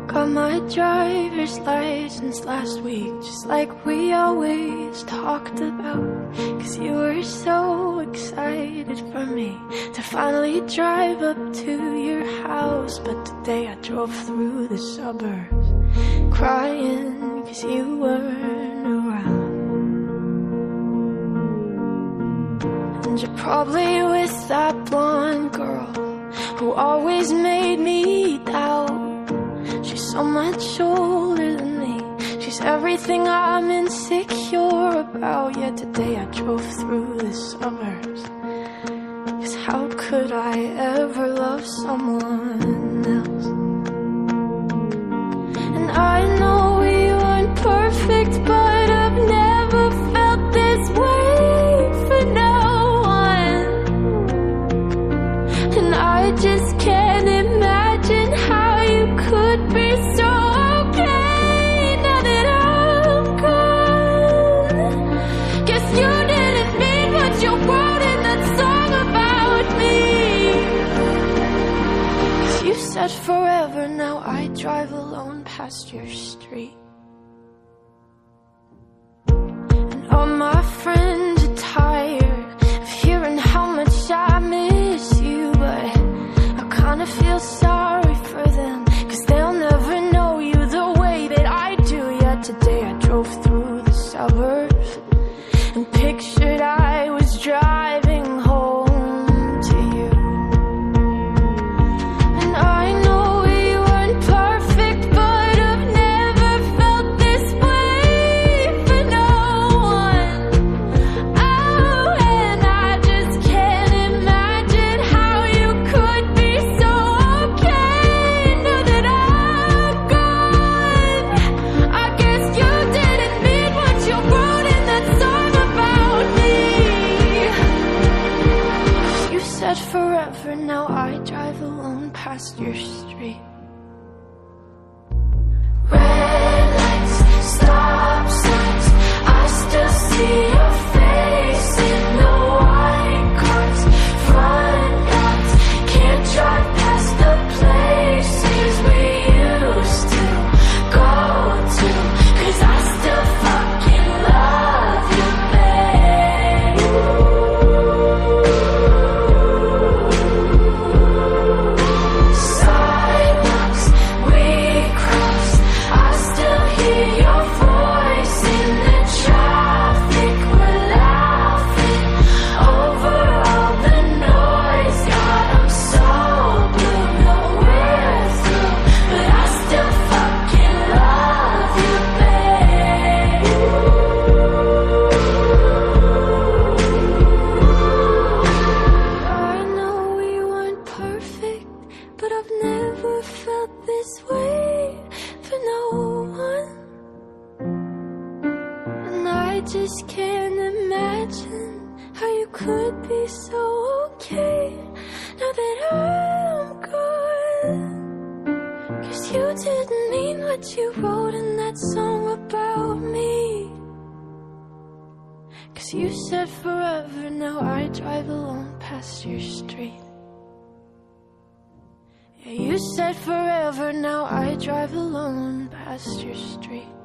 Got my driver's license last week, just like we always talked about. 'Cause you were so excited for me to finally drive up to your house. But today I drove through the suburbs crying 'cause you weren't around. And you're probably with that blonde girl who always made me doubt. She's so much older than me, she's everything I'm insecure about. Yet today I drove through the suburbs, 'cause how could I ever love someone else? And I know we weren't perfect, but I've never felt this way for no one. And I just can't imagine how you could be so okay now that I'm gone. Guess you didn't mean what you wrote in that song about me. 'Cause you said forever, now I drive alone past your street. And all my friends are tired of hearing how much I miss you, but I kinda feel sorry for them, 'cause they'll never know you the way that I do. Yet today I drove through the suburbs and pictured I was driving home to you. And I know we weren't perfect, but I've never felt this way for no one. Oh, and I just can't imagine how you could be so okay now that I'm gone. I guess you didn't mean what you wrote in that song about me. You said forever, now I drive alone past your street. Red lights, stop signs, I still see your face in the white cars, front yards. Can't drive past the places we used to go to, 'cause I still fucking love you, babe. Sidewalks we crossed, I still hear your voice in the traffic. We're laughing over all the noise. God, I'm so blue, no we're through, but I still fucking love you, babe. I know we weren't perfect, but I've never felt this way for no one. And I just can't imagine how you could be so okay now that I'm gone. 'Cause you didn't mean what you wrote in that song about me. 'Cause you said forever, now I drive alone past your street. Yeah, you said forever, now I drive alone past your street.